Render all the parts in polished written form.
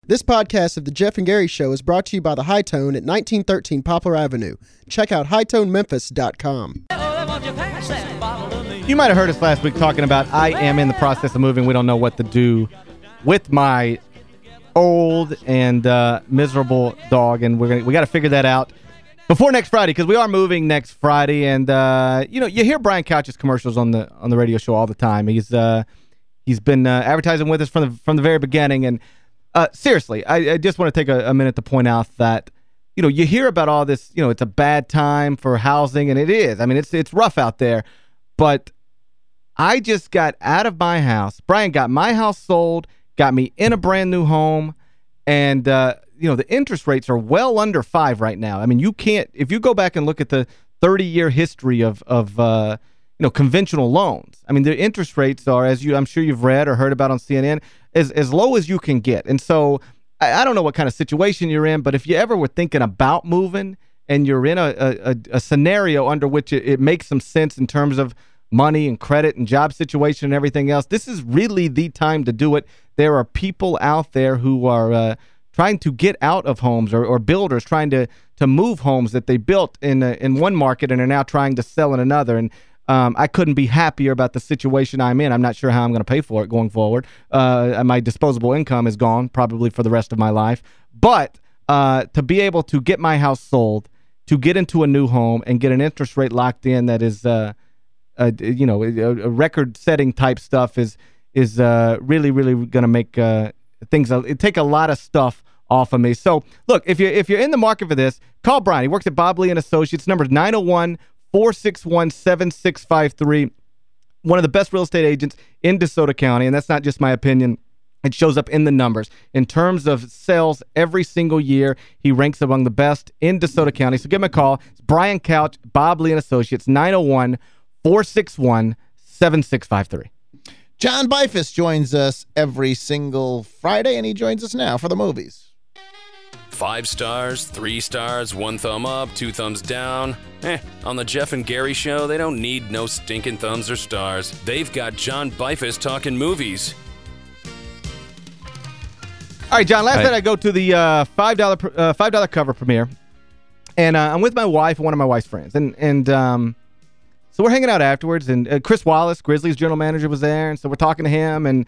This podcast of The Jeff and Gary Show is brought to you by The High Tone at 1913 Poplar Avenue. Check out hightonememphis.com. You might have heard us last week talking about I am in the process of moving. We don't know what to do with my old and miserable dog, and we got to figure that out before next Friday, because we are moving next Friday. And you know, you hear Brian Couch's commercials on the radio show all the time. He's been advertising with us from the very beginning. And seriously, I just want to take a minute to point out that, you know, you hear about all this, you know, it's a bad time for housing, and it is. I mean, it's rough out there. But I just got out of my house. Brian got my house sold, got me in a brand new home, and you know, the interest rates are well under 5 right now. I mean, you can't, if you go back and look at the 30-year history of you know, conventional loans, I mean, the interest rates are, as I'm sure you've read or heard about on CNN, as low as you can get. And so I don't know what kind of situation you're in, but if you ever were thinking about moving and you're in a scenario under which it makes some sense in terms of money and credit and job situation and everything else, this is really the time to do it. There are people out there who are trying to get out of homes, or builders trying to move homes that they built in one market and are now trying to sell in another. And I couldn't be happier about the situation I'm in. I'm not sure how I'm going to pay for it going forward. My disposable income is gone probably for the rest of my life. But to be able to get my house sold, to get into a new home and get an interest rate locked in that is you know, a record-setting type stuff is really, really going to make things. It take a lot of stuff off of me. So, look, if you're in the market for this, call Brian. He works at Bob Lee and Associates. Number 901-461-7653. One of the best real estate agents in DeSoto County, and that's not just my opinion. It shows up in the numbers. In terms of sales every single year, he ranks among the best in DeSoto County. So give him a call. It's Brian Couch, Bob Lee and Associates, 901-461-7653. John Bifus joins us every single Friday, and he joins us now for the movies. 5 stars, 3 stars, 1 thumb up, 2 thumbs down. On the Jeff and Gary Show, they don't need no stinking thumbs or stars. They've got John Bifus talking movies. All right, John, last night I go to the $5 cover premiere, and I'm with my wife and one of my wife's friends. And so we're hanging out afterwards, and Chris Wallace, Grizzlies general manager, was there, and so we're talking to him. And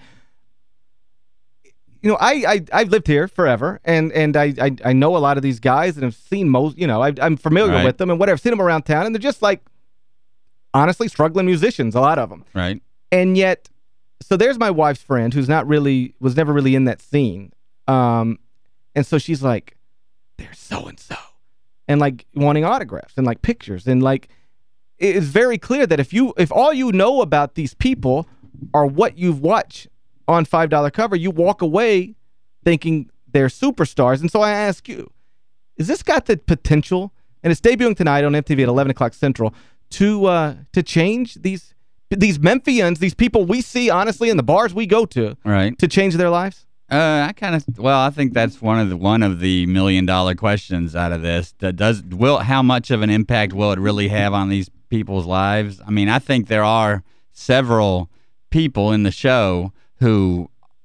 you know, I've lived here forever, and I know a lot of these guys, and have seen most. You know, I'm familiar with them and whatever. I've seen them around town, and they're just like, honestly, struggling musicians, a lot of them. Right. And yet, so there's my wife's friend who's was never really in that scene, and so she's like, there's so and so, and like wanting autographs and like pictures, and like, it is very clear that if all you know about these people are what you've watched on $5 cover, you walk away thinking they're superstars. And so I ask you, is this got the potential, and it's debuting tonight on MTV at 11 o'clock Central, to change these Memphians, these people we see, honestly, in the bars we go to, to change their lives? I think that's one of the million-dollar questions out of this. How much of an impact will it really have on these people's lives? I mean, I think there are several people in the show who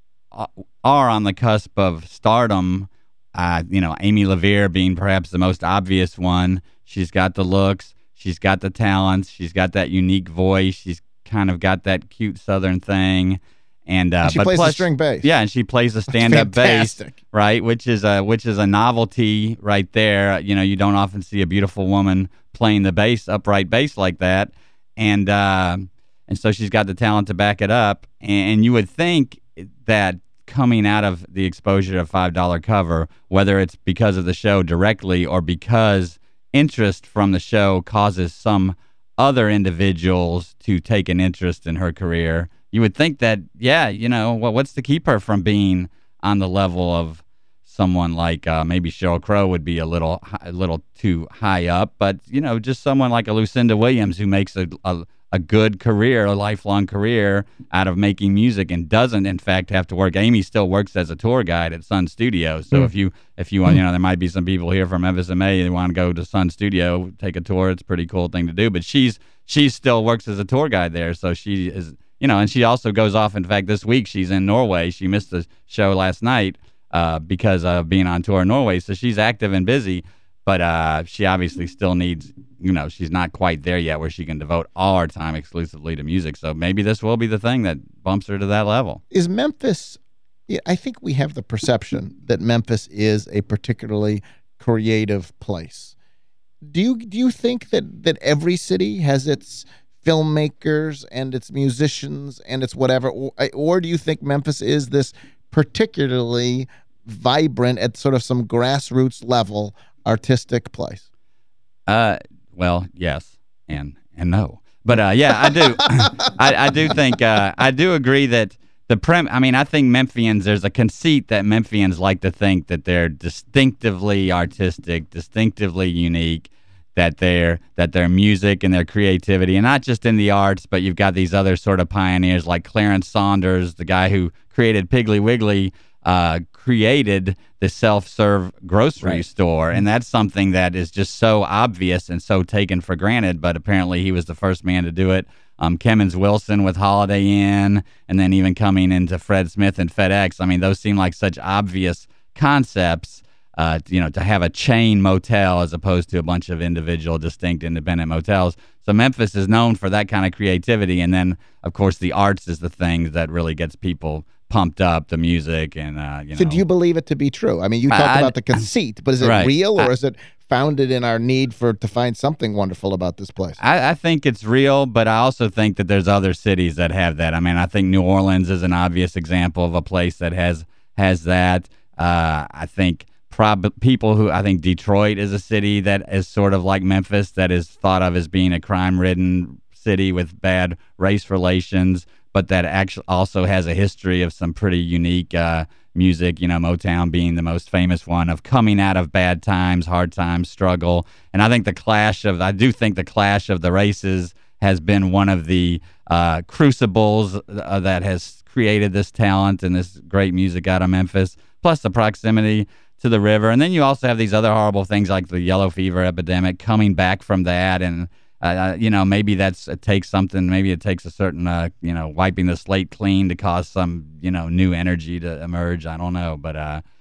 are on the cusp of stardom. You know, Amy LaVere being perhaps the most obvious one. She's got the looks, she's got the talents, she's got that unique voice, she's kind of got that cute Southern thing. And she plays the string bass. Yeah, and she plays the stand-up bass, right? Which is a novelty right there. You know, you don't often see a beautiful woman playing the bass, upright bass like that. And so she's got the talent to back it up. And you would think that coming out of the exposure of $5 cover, whether it's because of the show directly or because interest from the show causes some other individuals to take an interest in her career, you would think that, yeah, you know, what's to keep her from being on the level of someone like maybe Sheryl Crow would be a little too high up, but, you know, just someone like a Lucinda Williams who makes a good career, a lifelong career out of making music and doesn't, in fact, have to work. Amy still works as a tour guide at Sun Studios. So if you want, you know, there might be some people here from Memphis and May that want to go to Sun Studio, take a tour. It's a pretty cool thing to do. But she still works as a tour guide there. So she is, you know, and she also goes off. In fact, this week she's in Norway. She missed the show last night. because of being on tour in Norway. So she's active and busy, but she obviously still needs, she's not quite there yet where she can devote all her time exclusively to music. So maybe this will be the thing that bumps her to that level. Is Memphis, I think we have the perception that Memphis is a particularly creative place. Do you think that every city has its filmmakers and its musicians and its whatever, or do you think Memphis is this particularly vibrant at sort of some grassroots level artistic place? Well, yes and no. But yeah, I do. I do think I do agree that I think Memphians, there's a conceit that Memphians like to think that they're distinctively artistic, distinctively unique, that their music and their creativity, and not just in the arts, but you've got these other sort of pioneers like Clarence Saunders, the guy who created Piggly Wiggly, created the self-serve grocery store, and that's something that is just so obvious and so taken for granted, but apparently he was the first man to do it. Kemmons Wilson with Holiday Inn, and then even coming into Fred Smith and FedEx. I mean, those seem like such obvious concepts, to have a chain motel as opposed to a bunch of individual, distinct, independent motels. So Memphis is known for that kind of creativity, and then, of course, the arts is the thing that really gets people pumped up, the music, and, So do you believe it to be true? I mean, you talked about the conceit, but is it real, or is it founded in our need to find something wonderful about this place? I think it's real, but I also think that there's other cities that have that. I mean, I think New Orleans is an obvious example of a place that has that. I think I think Detroit is a city that is sort of like Memphis, that is thought of as being a crime-ridden city with bad race relations, but that actually also has a history of some pretty unique music, Motown being the most famous one, of coming out of bad times, hard times, struggle. And I think I do think the clash of the races has been one of the crucibles that has created this talent and this great music out of Memphis, plus the proximity to the river. And then you also have these other horrible things like the yellow fever epidemic coming back from that, and maybe it takes something. Maybe it takes a certain, wiping the slate clean to cause some, new energy to emerge. I don't know, but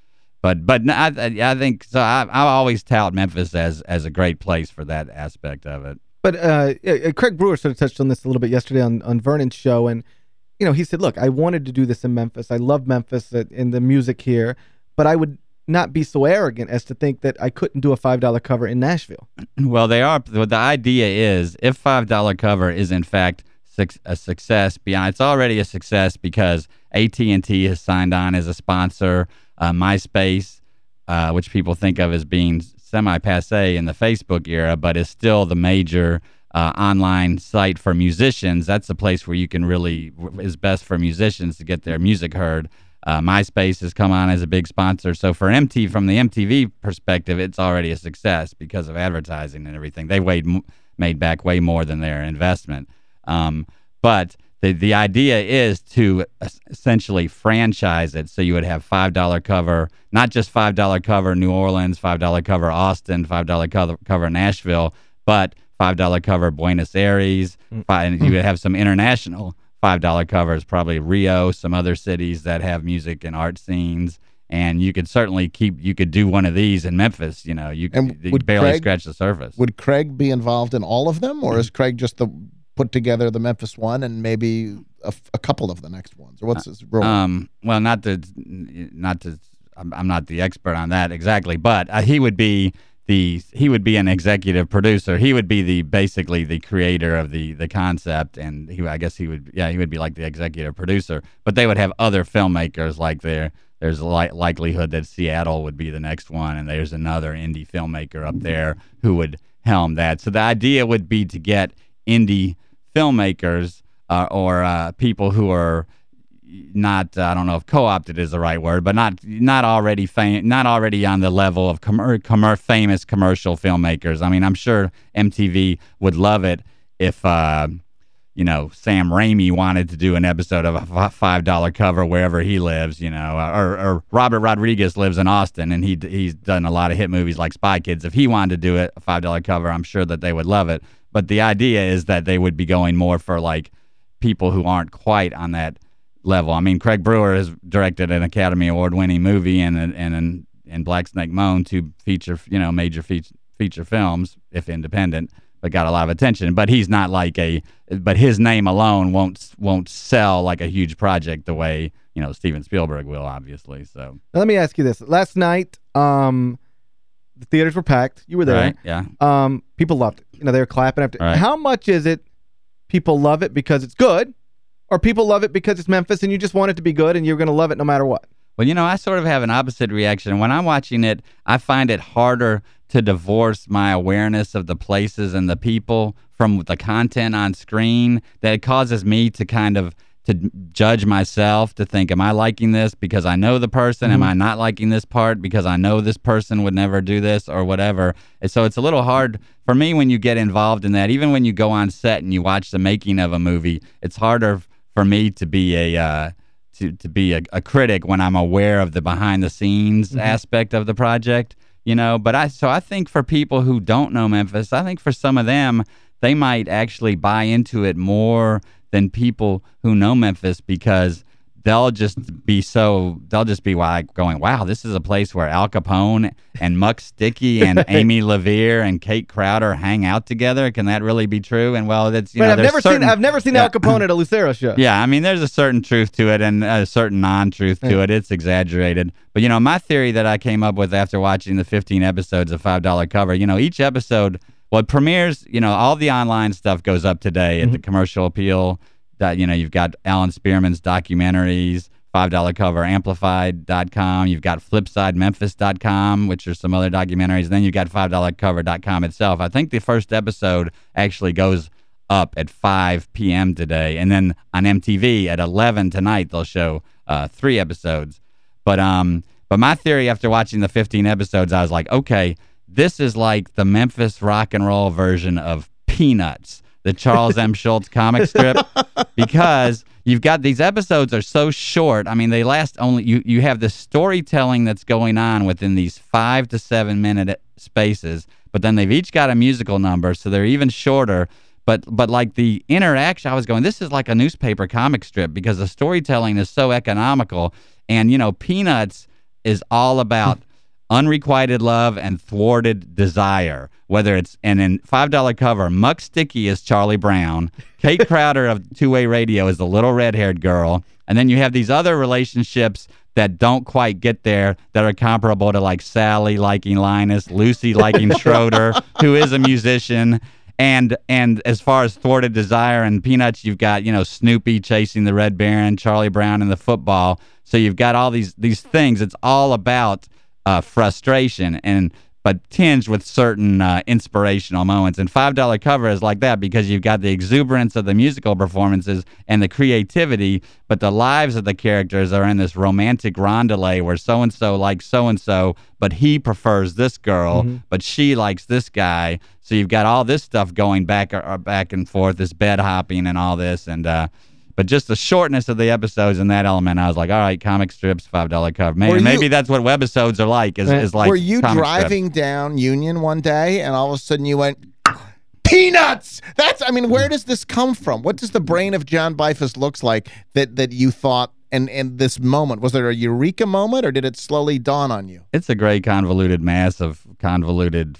I think so. I always tout Memphis as a great place for that aspect of it. But Craig Brewer sort of touched on this a little bit yesterday on Vernon's show, and he said, "Look, I wanted to do this in Memphis. I love Memphis in the music here, but I would not be so arrogant as to think that I couldn't do a $5 cover in Nashville." Well, the idea is, if $5 cover is in fact a success, it's already a success because AT&T has signed on as a sponsor. MySpace, which people think of as being semi-passé in the Facebook era, but is still the major online site for musicians. That's the place where you can really is best for musicians to get their music heard. MySpace has come on as a big sponsor. So from the MTV perspective, it's already a success because of advertising and everything. They made back way more than their investment. But the idea is to essentially franchise it. So you would have $5 cover, not just $5 cover New Orleans, $5 cover Austin, $5 cover Nashville, but $5 cover Buenos Aires, and you would have some international $5 covers, probably Rio, some other cities that have music and art scenes, and you could certainly do one of these in Memphis. You barely scratch the surface. Would Craig be involved in all of them, or is Craig just put together the Memphis one and maybe a couple of the next ones, or what's his role? Well, I'm not the expert on that exactly, but he would be an executive producer. He would be basically the creator of the concept, and he would be like the executive producer. But they would have other filmmakers, like there's a likelihood that Seattle would be the next one, and there's another indie filmmaker up there who would helm that. So the idea would be to get indie filmmakers or people who are not, I don't know if co-opted is the right word, but not already on the level of famous commercial filmmakers. I mean, I'm sure MTV would love it if Sam Raimi wanted to do an episode of a $5 cover wherever he lives, or Robert Rodriguez lives in Austin and he's done a lot of hit movies like Spy Kids. If he wanted to do a $5 cover, I'm sure that they would love it. But the idea is that they would be going more for like people who aren't quite on that level. I mean, Craig Brewer has directed an Academy Award-winning movie and Black Snake Moan, two feature, major feature films, if independent, but got a lot of attention. But he's not like but his name alone won't sell like a huge project the way, Steven Spielberg will, obviously. So now, let me ask you this. Last night, the theaters were packed. You were there. Right, yeah. People loved it. They were clapping after. Right. How much is it people love it because it's good, or people love it because it's Memphis and you just want it to be good and you're going to love it no matter what? Well, I sort of have an opposite reaction. When I'm watching it, I find it harder to divorce my awareness of the places and the people from the content on screen, that it causes me to kind of to judge myself, to think, am I liking this because I know the person? Am I not liking this part because I know this person would never do this or whatever? And so it's a little hard for me when you get involved in that. Even when you go on set and you watch the making of a movie, it's harder for me to be a critic when I'm aware of the behind-the-scenes aspect of the project, But I think for people who don't know Memphis, I think for some of them, they might actually buy into it more than people who know Memphis, because they'll just be like going, wow, this is a place where Al Capone and Muck Sticky and Amy LeVere and Kate Crowder hang out together. Can that really be true? And well, that's I've never seen Al Capone at a Lucero show. Yeah, I mean, there's a certain truth to it and a certain non-truth to it. It's exaggerated. But my theory that I came up with after watching the 15 episodes of $5 Cover, each episode, well, it premieres, all the online stuff goes up today at the Commercial Appeal. That you've got Alan Spearman's documentaries, $5 Cover, Amplified.com. You've got FlipsideMemphis.com, which are some other documentaries. And then you've got $5cover.com itself. I think the first episode actually goes up at 5 p.m. today. And then on MTV at 11 tonight, they'll show 3 episodes. But my theory after watching the 15 episodes, I was like, okay, this is like the Memphis rock and roll version of Peanuts, the Charles M. Schulz comic strip, because you've got these episodes are so short. I mean, they last only, you have the storytelling that's going on within these 5 to 7 minute spaces, but then they've each got a musical number, so they're even shorter. But like the interaction, I was going, this is like a newspaper comic strip, because the storytelling is so economical. And, Peanuts is all about unrequited love and thwarted desire. Whether it's, and in $5 Cover, Muck Sticky is Charlie Brown, Kate Crowder of Two-Way Radio is the little red-haired girl, and then you have these other relationships that don't quite get there, that are comparable to like Sally liking Linus, Lucy liking Schroeder, who is a musician. And as far as thwarted desire and Peanuts, you've got, Snoopy chasing the Red Baron, Charlie Brown in the football. So you've got all these things. It's all about frustration, but tinged with certain inspirational moments. And $5 Cover is like that, because you've got the exuberance of the musical performances and the creativity, but the lives of the characters are in this romantic rondelay where so-and-so likes so-and-so, but he prefers this girl, but she likes this guy. So you've got all this stuff going back and forth, this bed hopping and all this. And but just the shortness of the episodes in that element, I was like, all right, comic strips, $5 Cover. Maybe that's what webisodes are like, is like Were you driving down Union one day and all of a sudden you went, Peanuts! Where does this come from? What does the brain of John Bifus looks like that you thought, and this moment, was there a eureka moment, or did it slowly dawn on you? It's a great convoluted mass of convoluted,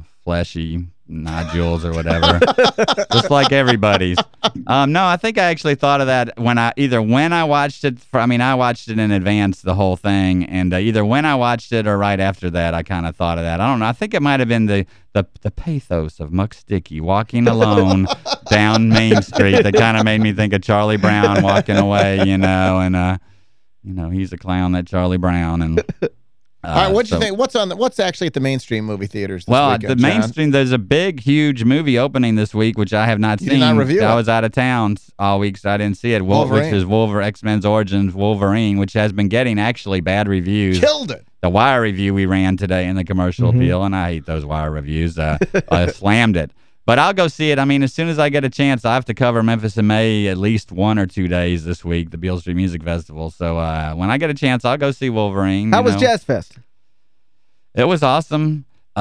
fleshy nodules or whatever, just like everybody's. No, I think I actually thought of that when I watched it. I watched it in advance, the whole thing, and either when I watched it or right after that, I kind of thought of that. I don't know. I think it might have been the pathos of Muck Sticky walking alone down Main Street that kind of made me think of Charlie Brown walking away, and he's a clown, that Charlie Brown, and. All right, what do you think? What's actually at the mainstream movie theaters this weekend, the mainstream, there's a big, huge movie opening this week, which I have not seen. You did not review it. I was out of town all week, so I didn't see it. Which is X-Men's Origins Wolverine, which has been getting actually bad reviews. Killed it. The Wire review we ran today in the Commercial Appeal, and I hate those Wire reviews. I slammed it. But I'll go see it. As soon as I get a chance, I have to cover Memphis in May at least 1 or 2 days this week, the Beale Street Music Festival. So when I get a chance, I'll go see Wolverine. How was Jazz Fest? It was awesome.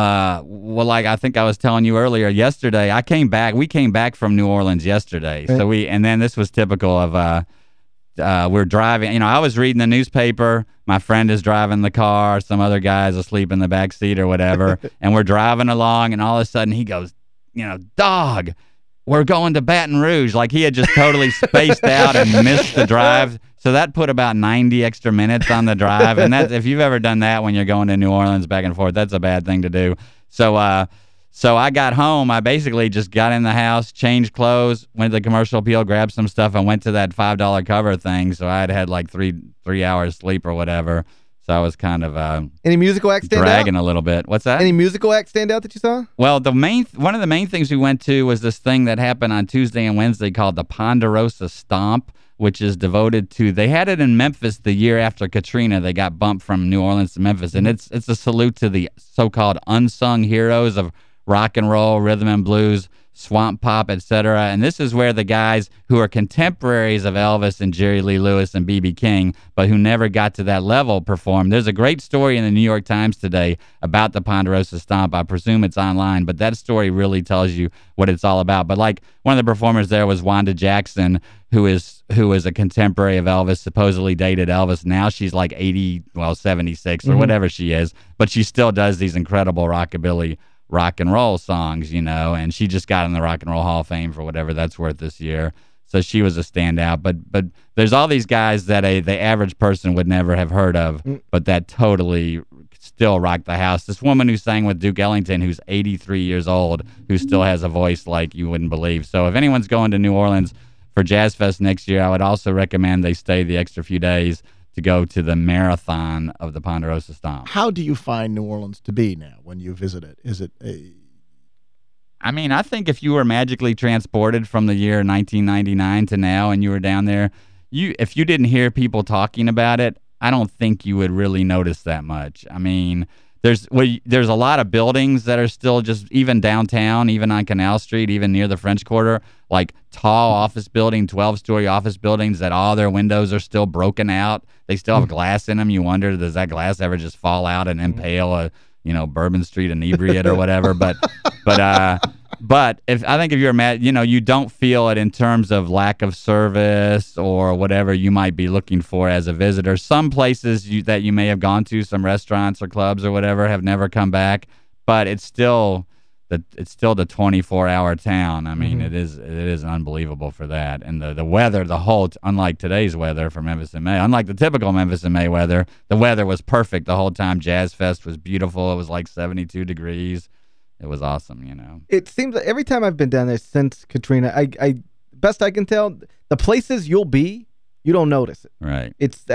Like I think I was telling you earlier, yesterday, we came back from New Orleans yesterday. Right. And then this was typical of we're driving. You know, I was reading the newspaper. My friend is driving the car. Some other guy's asleep in the back seat or whatever. And we're driving along, and all of a sudden he goes, you know, dog, we're going to Baton Rouge. Like he had just totally spaced out and missed the drive. So that put about 90 extra minutes on the drive. And that, if you've ever done that when you're going to New Orleans back and forth, that's a bad thing to do. So I got home. I basically just got in the house, changed clothes, went to the Commercial Appeal, grabbed some stuff, and went to that $5 cover thing. So I had like three hours sleep or whatever. So I was kind of any musical acts stand dragging out? A little bit. What's that? Any musical acts stand out that you saw? Well, one of the main things we went to was this thing that happened on Tuesday and Wednesday called the Ponderosa Stomp, which is devoted to, they had it in Memphis the year after Katrina. They got bumped from New Orleans to Memphis, and it's a salute to the so-called unsung heroes of rock and roll, rhythm and blues, swamp pop, etc. And this is where the guys who are contemporaries of Elvis and Jerry Lee Lewis and B.B. King, but who never got to that level, perform. There's a great story in the New York Times today about the Ponderosa Stomp. I presume it's online, but that story really tells you what it's all about. But like one of the performers there was Wanda Jackson, who is a contemporary of Elvis, supposedly dated Elvis. Now she's like 76 or whatever she is, but she still does these incredible rockabilly rock and roll songs, you know, and she just got in the Rock and Roll Hall of Fame for whatever that's worth this year. So she was a standout. But there's all these guys that the average person would never have heard of, but that totally still rocked the house. This woman who sang with Duke Ellington, who's 83 years old, who still has a voice like you wouldn't believe. So if anyone's going to New Orleans for Jazz Fest next year, I would also recommend they stay the extra few days to go to the marathon of the Ponderosa Stomp. How do you find New Orleans to be now when you visit it? Is it I mean, I think if you were magically transported from the year 1999 to now and you were down there, if you didn't hear people talking about it, I don't think you would really notice that much. I mean, there's a lot of buildings that are still just, even downtown, even on Canal Street, even near the French Quarter, like tall office building, 12-story office buildings that all their windows are still broken out. They still have glass in them. You wonder, does that glass ever just fall out and impale a, Bourbon Street inebriate or whatever? But I think if you're mad, you don't feel it in terms of lack of service or whatever you might be looking for as a visitor. Some places that you may have gone to, some restaurants or clubs or whatever, have never come back, but it's still the 24-hour town. I mean, it is unbelievable for that. And the weather, unlike today's weather for Memphis in May, unlike the typical Memphis in May weather, the weather was perfect the whole time. Jazz Fest was beautiful. It was like 72 degrees. It was awesome, It seems like every time I've been down there since Katrina, I best I can tell, the places you'll be, you don't notice it. Right.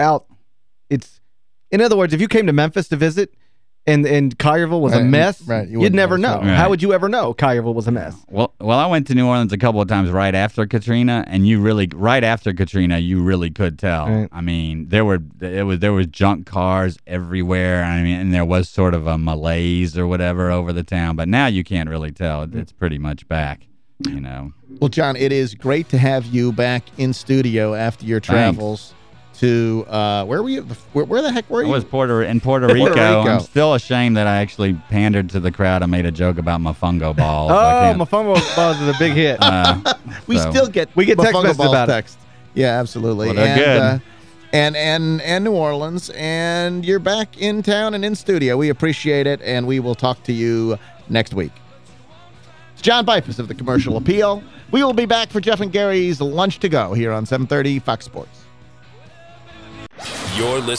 In other words, if you came to Memphis to visit and Collierville was a mess, you'd never know. Right. How would you ever know Collierville was a mess? Well, I went to New Orleans a couple of times right after Katrina, and right after Katrina, you really could tell. Right. I mean, there was junk cars everywhere. I mean, and there was sort of a malaise or whatever over the town, but now you can't really tell. It's pretty much back, Well, John, it is great to have you back in studio after your travels. Thanks. To where were you? Where the heck were you? I was in Puerto Rico. I'm still ashamed that I actually pandered to the crowd and made a joke about Mofongo balls. Mofongo balls is a big hit. We get text messages about it. Yeah, absolutely. Well, they're good. And New Orleans, and you're back in town and in studio. We appreciate it, and we will talk to you next week. It's John Bifus of the Commercial Appeal. We will be back for Jeff and Gary's Lunch to Go here on 730 Fox Sports. You're listening